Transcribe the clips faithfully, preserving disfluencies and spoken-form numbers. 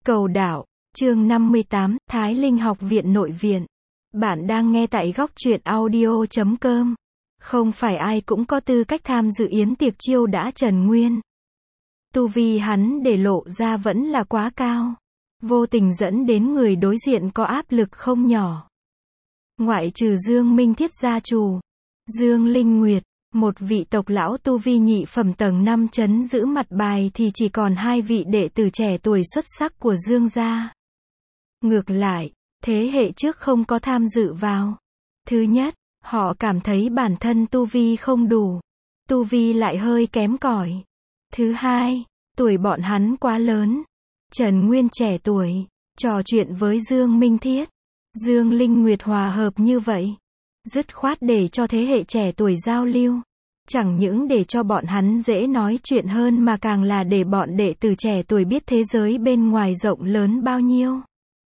Cầu đạo, chương năm mươi tám, Thái Linh Học Viện Nội Viện. Bạn đang nghe tại góc truyện audio chấm com. Không phải ai cũng có tư cách tham dự yến tiệc chiêu đãi Trần Nguyên. Tu vi hắn để lộ ra vẫn là quá cao. Vô tình dẫn đến người đối diện có áp lực không nhỏ. Ngoại trừ Dương Minh Thiết gia chủ, Dương Linh Nguyệt, một vị tộc lão tu vi nhị phẩm tầng năm trấn giữ mặt bài thì chỉ còn hai vị đệ tử trẻ tuổi xuất sắc của Dương gia. Ngược lại, thế hệ trước không có tham dự vào. Thứ nhất, họ cảm thấy bản thân tu vi không đủ, tu vi lại hơi kém cỏi. Thứ hai, tuổi bọn hắn quá lớn. Trần Nguyên trẻ tuổi, trò chuyện với Dương Minh Thiết, Dương Linh Nguyệt hòa hợp như vậy, dứt khoát để cho thế hệ trẻ tuổi giao lưu. Chẳng những để cho bọn hắn dễ nói chuyện hơn mà càng là để bọn đệ tử trẻ tuổi biết thế giới bên ngoài rộng lớn bao nhiêu.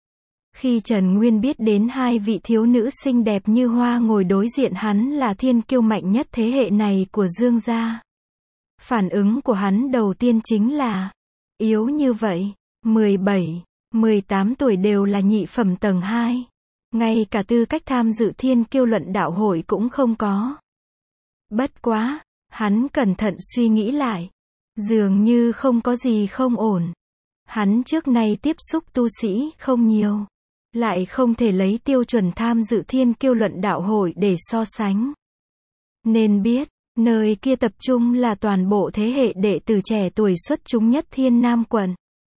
Khi Trần Nguyên biết đến hai vị thiếu nữ xinh đẹp như hoa ngồi đối diện hắn là thiên kiêu mạnh nhất thế hệ này của Dương gia, phản ứng của hắn đầu tiên chính là, yếu như vậy, mười bảy, mười tám tuổi đều là nhị phẩm tầng hai. Ngay cả tư cách tham dự thiên kiêu luận đạo hội cũng không có. Bất quá, hắn cẩn thận suy nghĩ lại. Dường như không có gì không ổn. Hắn trước nay tiếp xúc tu sĩ không nhiều. Lại không thể lấy tiêu chuẩn tham dự thiên kiêu luận đạo hội để so sánh. Nên biết, nơi kia tập trung là toàn bộ thế hệ đệ tử trẻ tuổi xuất chúng nhất Thiên Nam quận.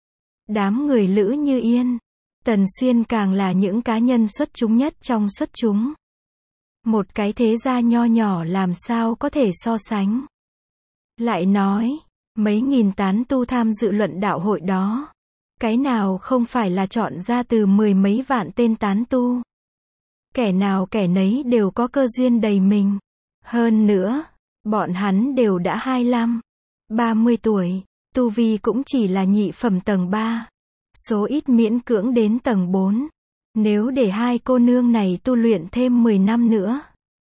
Đám người Lữ Như Yên, Tần Xuyên càng là những cá nhân xuất chúng nhất trong xuất chúng. Một cái thế gia nho nhỏ làm sao có thể so sánh. Lại nói, mấy nghìn tán tu tham dự luận đạo hội đó, cái nào không phải là chọn ra từ mười mấy vạn tên tán tu. Kẻ nào kẻ nấy đều có cơ duyên đầy mình. Hơn nữa, bọn hắn đều đã hai mươi lăm, ba mươi tuổi, tu vi cũng chỉ là nhị phẩm tầng ba. Số ít miễn cưỡng đến tầng bốn. Nếu để hai cô nương này tu luyện thêm mười năm nữa,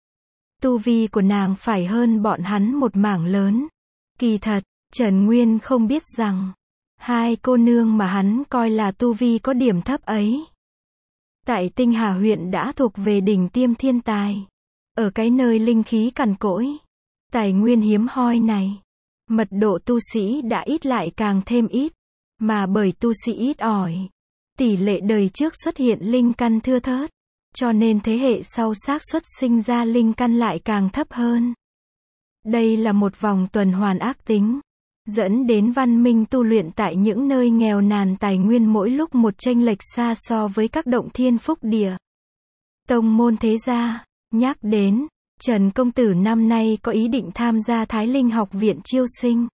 tu vi của nàng phải hơn bọn hắn một mảng lớn. Kỳ thật, Trần Nguyên không biết rằng, hai cô nương mà hắn coi là tu vi có điểm thấp ấy, tại Tinh Hà huyện đã thuộc về đỉnh tiêm thiên tài. Ở cái nơi linh khí cằn cỗi, tài nguyên hiếm hoi này, mật độ tu sĩ đã ít lại càng thêm ít. Mà bởi tu sĩ ít ỏi, tỷ lệ đời trước xuất hiện linh căn thưa thớt, cho nên thế hệ sau xác suất sinh ra linh căn lại càng thấp hơn. Đây là một vòng tuần hoàn ác tính, dẫn đến văn minh tu luyện tại những nơi nghèo nàn tài nguyên mỗi lúc một chênh lệch xa so với các động thiên phúc địa. Tông môn thế gia, nhắc đến, Trần Công Tử năm nay có ý định tham gia Thái Linh Học Viện chiêu sinh.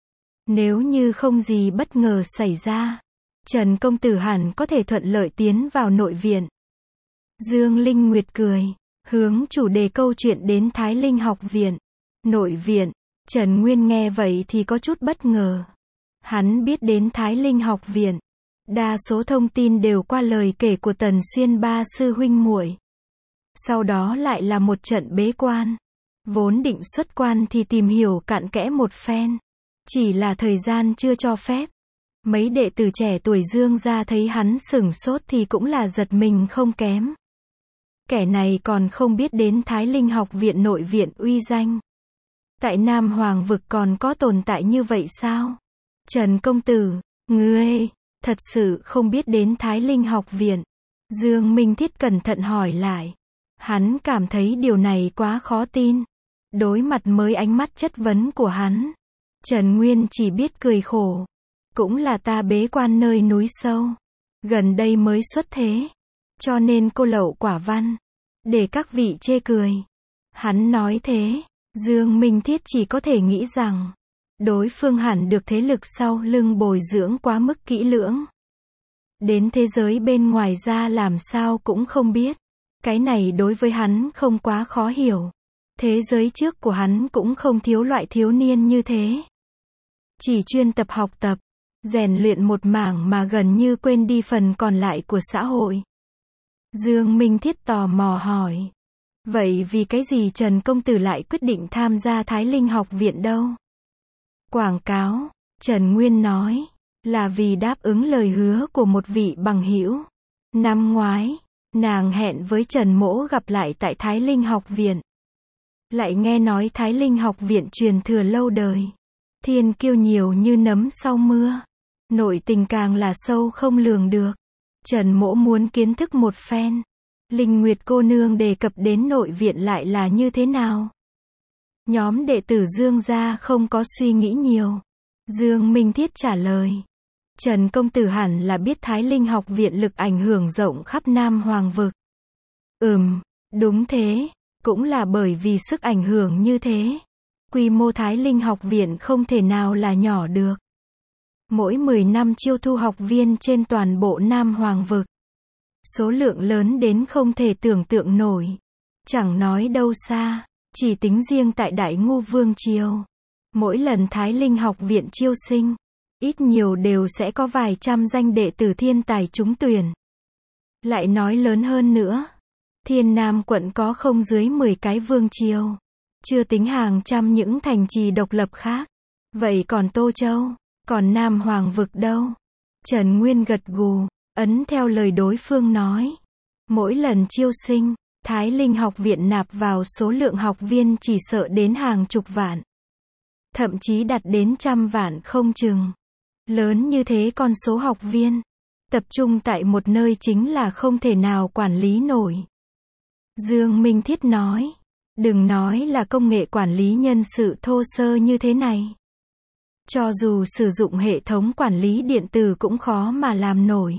Nếu như không gì bất ngờ xảy ra, Trần Công Tử hẳn có thể thuận lợi tiến vào nội viện. Dương Linh Nguyệt cười, hướng chủ đề câu chuyện đến Thái Linh Học Viện. Nội viện, Trần Nguyên nghe vậy thì có chút bất ngờ. Hắn biết đến Thái Linh Học Viện, đa số thông tin đều qua lời kể của Tần Xuyên ba sư huynh muội. Sau đó lại là một trận bế quan. Vốn định xuất quan thì tìm hiểu cặn kẽ một phen. Chỉ là thời gian chưa cho phép. Mấy đệ tử trẻ tuổi Dương gia thấy hắn sửng sốt thì cũng là giật mình không kém. Kẻ này còn không biết đến Thái Linh Học Viện nội viện uy danh. Tại Nam Hoàng vực còn có tồn tại như vậy sao? Trần Công Tử, ngươi, thật sự không biết đến Thái Linh Học Viện. Dương Minh Thiết cẩn thận hỏi lại. Hắn cảm thấy điều này quá khó tin. Đối mặt mới ánh mắt chất vấn của hắn, Trần Nguyên chỉ biết cười khổ. Cũng là ta bế quan nơi núi sâu, gần đây mới xuất thế, cho nên cô lậu quả văn, để các vị chê cười. Hắn nói thế, Dương Minh Thiết chỉ có thể nghĩ rằng, đối phương hẳn được thế lực sau lưng bồi dưỡng quá mức kỹ lưỡng. Đến thế giới bên ngoài ra làm sao cũng không biết. Cái này đối với hắn không quá khó hiểu. Thế giới trước của hắn cũng không thiếu loại thiếu niên như thế. Chỉ chuyên tập học tập, rèn luyện một mảng mà gần như quên đi phần còn lại của xã hội. Dương Minh Thiết tò mò hỏi. Vậy vì cái gì Trần Công Tử lại quyết định tham gia Thái Linh Học Viện đâu? Quảng cáo, Trần Nguyên nói. là vì đáp ứng lời hứa của một vị bằng hữu. Năm ngoái, nàng hẹn với Trần Mỗ gặp lại tại Thái Linh học viện. Lại nghe nói Thái Linh học viện truyền thừa lâu đời. Thiên kiêu nhiều như nấm sau mưa. Nội tình càng là sâu không lường được. Trần Mỗ muốn kiến thức một phen. Linh Nguyệt cô nương đề cập đến nội viện lại là như thế nào? Nhóm đệ tử Dương gia không có suy nghĩ nhiều. Dương Minh Thiết trả lời. Trần công tử hẳn là biết Thái Linh học viện lực ảnh hưởng rộng khắp Nam Hoàng vực. Ừm, đúng thế, cũng là bởi vì sức ảnh hưởng như thế. Quy mô Thái Linh học viện không thể nào là nhỏ được. Mỗi mười năm chiêu thu học viên trên toàn bộ Nam Hoàng vực. Số lượng lớn đến không thể tưởng tượng nổi. Chẳng nói đâu xa, chỉ tính riêng tại Đại Ngu Vương Triều. Mỗi lần Thái Linh học viện chiêu sinh, ít nhiều đều sẽ có vài trăm danh đệ tử thiên tài trúng tuyển. Lại nói lớn hơn nữa, Thiên Nam quận có không dưới mười cái vương triều, chưa tính hàng trăm những thành trì độc lập khác. Vậy còn Tô Châu, còn Nam Hoàng vực đâu? Trần Nguyên gật gù, ấn theo lời đối phương nói. Mỗi lần chiêu sinh, Thái Linh học viện nạp vào số lượng học viên chỉ sợ đến hàng chục vạn. Thậm chí đạt đến trăm vạn không chừng. Lớn như thế con số học viên, tập trung tại một nơi chính là không thể nào quản lý nổi. Dương Minh Thiết nói, đừng nói là công nghệ quản lý nhân sự thô sơ như thế này. Cho dù sử dụng hệ thống quản lý điện tử cũng khó mà làm nổi.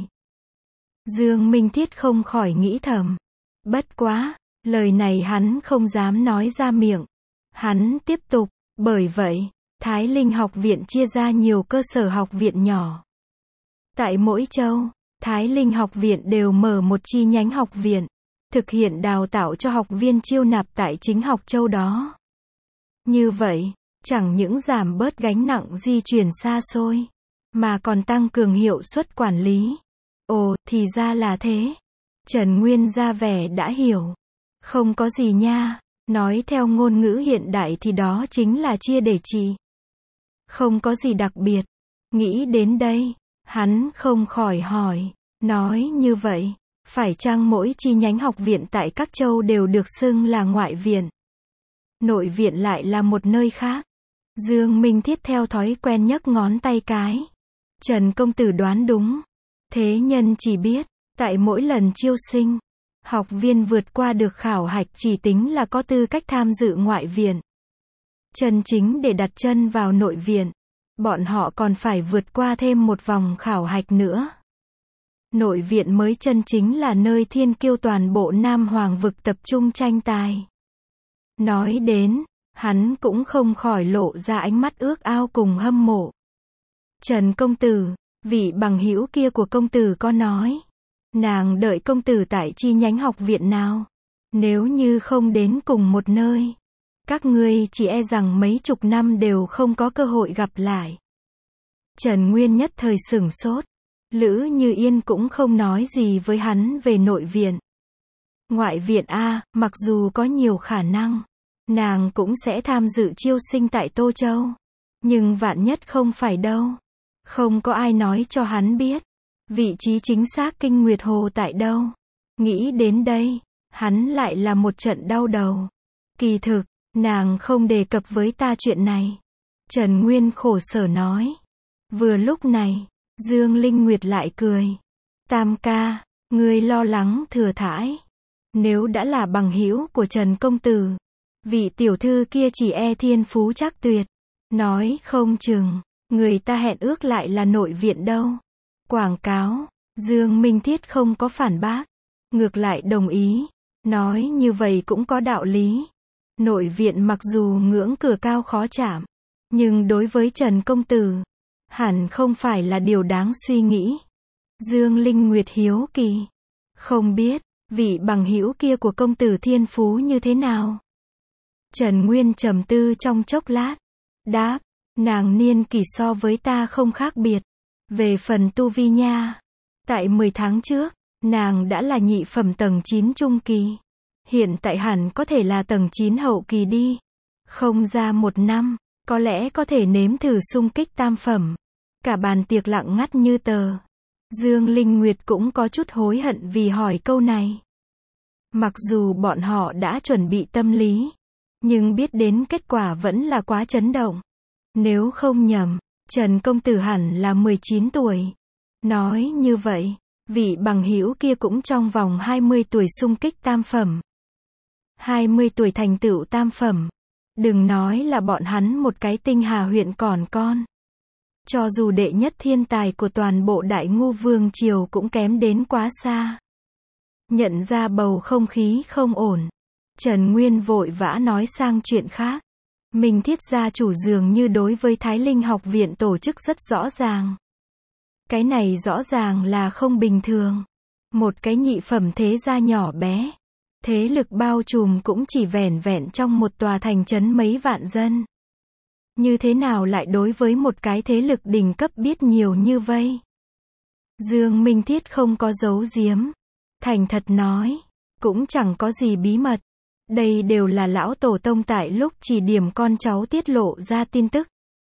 Dương Minh Thiết không khỏi nghĩ thầm. Bất quá, lời này hắn không dám nói ra miệng. Hắn tiếp tục, bởi vậy, Thái Linh học viện chia ra nhiều cơ sở học viện nhỏ. Tại mỗi châu, Thái Linh học viện đều mở một chi nhánh học viện, thực hiện đào tạo cho học viên chiêu nạp tại chính học châu đó. Như vậy, chẳng những giảm bớt gánh nặng di chuyển xa xôi, mà còn tăng cường hiệu suất quản lý. Ồ, thì ra là thế. Trần Nguyên ra vẻ đã hiểu. Không có gì nha, nói theo ngôn ngữ hiện đại thì đó chính là chia để trị. Không có gì đặc biệt. Nghĩ đến đây, hắn không khỏi hỏi, nói như vậy, phải chăng mỗi chi nhánh học viện tại các châu đều được xưng là ngoại viện? Nội viện lại là một nơi khác. Dương Minh Thiết theo thói quen nhấc ngón tay cái. Trần công tử đoán đúng. Thế nhân chỉ biết, tại mỗi lần chiêu sinh, học viên vượt qua được khảo hạch chỉ tính là có tư cách tham dự ngoại viện. Chân chính để đặt chân vào nội viện, bọn họ còn phải vượt qua thêm một vòng khảo hạch nữa. Nội viện mới chân chính là nơi thiên kiêu toàn bộ Nam Hoàng vực tập trung tranh tài. Nói đến, hắn cũng không khỏi lộ ra ánh mắt ước ao cùng hâm mộ. Trần công tử, vị bằng hữu kia của công tử có nói, nàng đợi công tử tại chi nhánh học viện nào? Nếu như không đến cùng một nơi, các ngươi chỉ e rằng mấy chục năm đều không có cơ hội gặp lại. Trần Nguyên nhất thời sửng sốt. Lữ Như Yên cũng không nói gì với hắn về nội viện. Ngoại viện a, mặc dù có nhiều khả năng, nàng cũng sẽ tham dự chiêu sinh tại Tô Châu. Nhưng vạn nhất không phải đâu. Không có ai nói cho hắn biết. Vị trí chính xác Kinh Nguyệt Hồ tại đâu. Nghĩ đến đây, hắn lại là một trận đau đầu. Kỳ thực, nàng không đề cập với ta chuyện này. Trần Nguyên khổ sở nói. Vừa lúc này, Dương Linh Nguyệt lại cười. Tam ca, ngươi lo lắng thừa thãi. Nếu đã là bằng hữu của Trần công tử, vị tiểu thư kia chỉ e thiên phú chắc tuyệt. Nói không chừng, người ta hẹn ước lại là nội viện đâu. Quảng cáo, Dương Minh Thiết không có phản bác. Ngược lại đồng ý. Nói như vậy cũng có đạo lý. Nội viện mặc dù ngưỡng cửa cao khó chạm, nhưng đối với Trần công tử, hẳn không phải là điều đáng suy nghĩ. Dương Linh Nguyệt hiếu kỳ. Không biết, vị bằng hữu kia của công tử thiên phú như thế nào? Trần Nguyên trầm tư trong chốc lát. Đáp, nàng niên kỷ so với ta không khác biệt. Về phần tu vi nha, tại mười tháng trước, nàng đã là nhị phẩm tầng chín trung kỳ. Hiện tại hẳn có thể là tầng chín hậu kỳ đi. Không ra một năm, có lẽ có thể nếm thử xung kích tam phẩm. Cả bàn tiệc lặng ngắt như tờ. Dương Linh Nguyệt cũng có chút hối hận vì hỏi câu này. Mặc dù bọn họ đã chuẩn bị tâm lý, nhưng biết đến kết quả vẫn là quá chấn động. Nếu không nhầm, Trần công tử hẳn là mười chín tuổi. Nói như vậy, vị bằng hữu kia cũng trong vòng hai mươi tuổi xung kích tam phẩm. hai mươi tuổi thành tựu tam phẩm. Đừng nói là bọn hắn một cái Tinh Hà huyện còn con. Cho dù đệ nhất thiên tài của toàn bộ Đại Ngu Vương Triều cũng kém đến quá xa. Nhận ra bầu không khí không ổn, Trần Nguyên vội vã nói sang chuyện khác. Minh Thiết gia chủ dường như đối với Thái Linh học viện tổ chức rất rõ ràng. Cái này rõ ràng là không bình thường. Một cái nhị phẩm thế gia nhỏ bé. Thế lực bao trùm cũng chỉ vẻn vẹn trong một tòa thành trấn mấy vạn dân. Như thế nào lại đối với một cái thế lực đỉnh cấp biết nhiều như vây? Dương Minh Thiết không có giấu giếm. Thành thật nói, cũng chẳng có gì bí mật. Đây đều là lão tổ tông tại lúc chỉ điểm con cháu tiết lộ ra tin tức.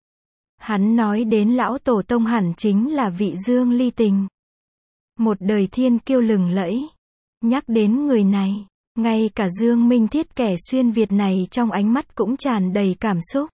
Hắn nói đến lão tổ tông hẳn chính là vị Dương Ly Tình. Một đời thiên kiêu lừng lẫy. Nhắc đến người này, ngay cả Dương Minh Thiết kẻ xuyên Việt này trong ánh mắt cũng tràn đầy cảm xúc.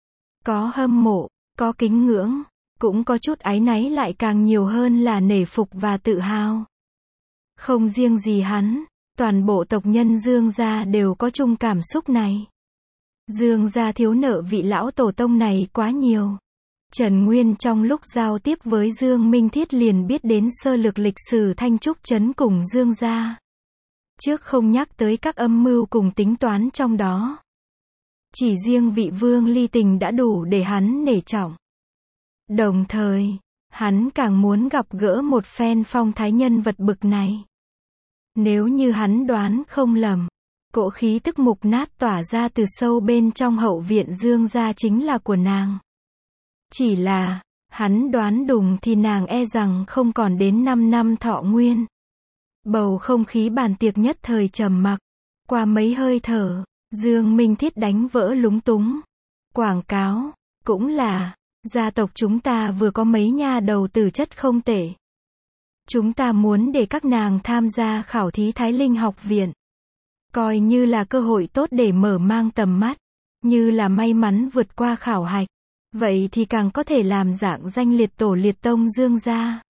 Có hâm mộ, có kính ngưỡng, cũng có chút áy náy, lại càng nhiều hơn là nể phục và tự hào. Không riêng gì hắn, toàn bộ tộc nhân Dương gia đều có chung cảm xúc này. Dương gia thiếu nợ vị lão tổ tông này quá nhiều. Trần Nguyên trong lúc giao tiếp với Dương Minh Thiết liền biết đến sơ lược lịch sử Thanh Trúc Trấn cùng Dương gia. Trước không nhắc tới các âm mưu cùng tính toán trong đó. Chỉ riêng vị Vương Ly Tình đã đủ để hắn nể trọng. Đồng thời, hắn càng muốn gặp gỡ một phen phong thái nhân vật bực này. Nếu như hắn đoán không lầm, cỗ khí tức mục nát tỏa ra từ sâu bên trong hậu viện Dương gia chính là của nàng. Chỉ là, hắn đoán đúng thì nàng e rằng không còn đến năm năm thọ nguyên. Bầu không khí bàn tiệc nhất thời trầm mặc. Qua mấy hơi thở, Dương Minh Thiết đánh vỡ lúng túng. Quảng cáo, cũng là, gia tộc chúng ta vừa có mấy nha đầu tử chất không tệ. Chúng ta muốn để các nàng tham gia khảo thí Thái Linh học viện. Coi như là cơ hội tốt để mở mang tầm mắt. Như là may mắn vượt qua khảo hạch. Vậy thì càng có thể làm dạng danh liệt tổ liệt tông Dương gia.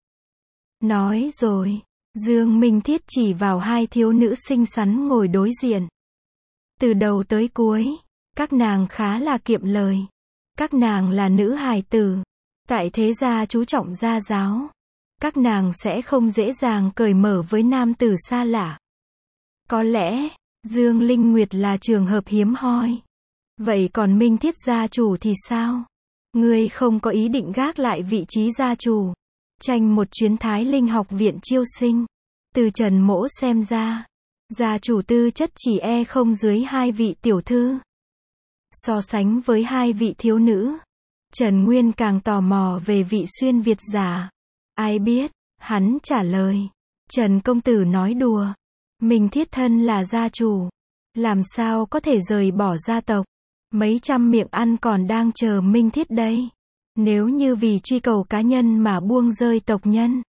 Nói rồi, Dương Minh Thiết chỉ vào hai thiếu nữ xinh xắn ngồi đối diện. Từ đầu tới cuối, các nàng khá là kiệm lời. Các nàng là nữ hài tử. Tại thế gia chú trọng gia giáo. Các nàng sẽ không dễ dàng cởi mở với nam tử xa lạ. Có lẽ, Dương Linh Nguyệt là trường hợp hiếm hoi. Vậy còn Minh Thiết gia chủ thì sao? Ngươi không có ý định gác lại vị trí gia chủ. Tranh một chuyến Thái Linh học viện chiêu sinh. Từ Trần Mỗ xem ra, gia chủ tư chất chỉ e không dưới hai vị tiểu thư. So sánh với hai vị thiếu nữ, Trần Nguyên càng tò mò về vị xuyên Việt giả. Ai biết, hắn trả lời. Trần công tử nói đùa. Mình thiết thân là gia chủ. Làm sao có thể rời bỏ gia tộc. Mấy trăm miệng ăn còn đang chờ Minh Thiết đây. Nếu như vì truy cầu cá nhân mà buông rơi tộc nhân,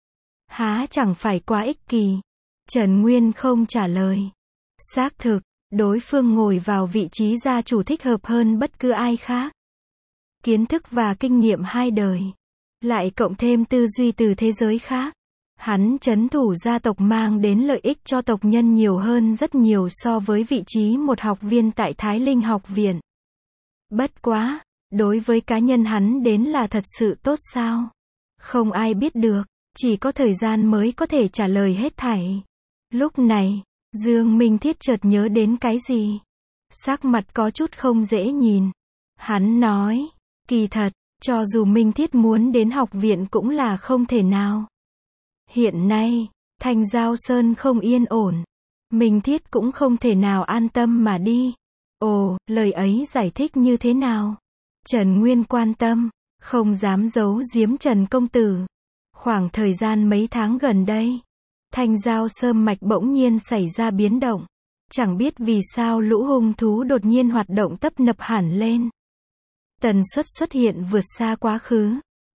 há chẳng phải quá ích kỳ. Trần Nguyên không trả lời. Xác thực, đối phương ngồi vào vị trí gia chủ thích hợp hơn bất cứ ai khác. Kiến thức và kinh nghiệm hai đời, lại cộng thêm tư duy từ thế giới khác. Hắn trấn thủ gia tộc mang đến lợi ích cho tộc nhân nhiều hơn rất nhiều so với vị trí một học viên tại Thái Linh học viện. Bất quá, đối với cá nhân hắn đến là thật sự tốt sao? Không ai biết được, chỉ có thời gian mới có thể trả lời hết thảy. Lúc này, Dương Minh Thiết chợt nhớ đến cái gì? Sắc mặt có chút không dễ nhìn. Hắn nói, kỳ thật, cho dù Minh Thiết muốn đến học viện cũng là không thể nào. Hiện nay, Thanh Giao Sơn không yên ổn. Minh Thiết cũng không thể nào an tâm mà đi. Ồ, lời ấy giải thích như thế nào? Trần Nguyên quan tâm, không dám giấu giếm Trần công tử. Khoảng thời gian mấy tháng gần đây, Thanh Giao Sơn mạch bỗng nhiên xảy ra biến động. Chẳng biết vì sao lũ hung thú đột nhiên hoạt động tấp nập hẳn lên. Tần suất xuất hiện vượt xa quá khứ.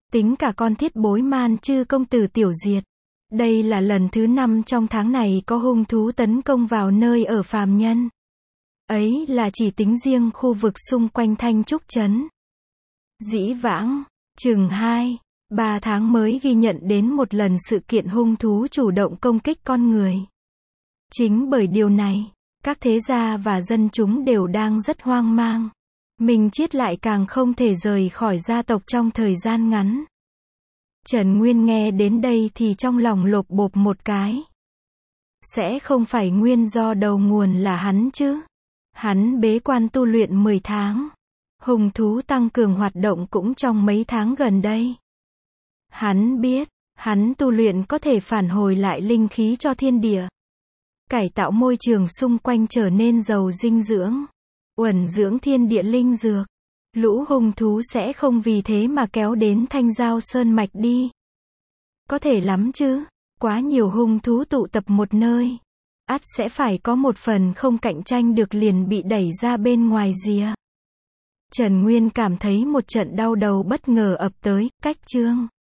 tính cả con thiết bối man chư công tử tiểu diệt. Đây là lần thứ năm trong tháng này có hung thú tấn công vào nơi ở phàm nhân. Ấy là chỉ tính riêng khu vực xung quanh Thanh Trúc Trấn. Dĩ vãng, chừng hai, ba tháng mới ghi nhận đến một lần sự kiện hung thú chủ động công kích con người. Chính bởi điều này, các thế gia và dân chúng đều đang rất hoang mang. Minh Chiết lại càng không thể rời khỏi gia tộc trong thời gian ngắn. Trần Nguyên nghe đến đây thì trong lòng lộp bộp một cái. Sẽ không phải nguyên do đầu nguồn là hắn chứ? Hắn bế quan tu luyện mười tháng. Hung thú tăng cường hoạt động cũng trong mấy tháng gần đây. Hắn biết, hắn tu luyện có thể phản hồi lại linh khí cho thiên địa. Cải tạo môi trường xung quanh trở nên giàu dinh dưỡng. Uẩn dưỡng thiên địa linh dược. Lũ hung thú sẽ không vì thế mà kéo đến Thanh Giao Sơn Mạch đi. Có thể lắm chứ, quá nhiều hung thú tụ tập một nơi. Ắt sẽ phải có một phần không cạnh tranh được liền bị đẩy ra bên ngoài rìa. Trần Nguyên cảm thấy một trận đau đầu bất ngờ ập tới, cách chương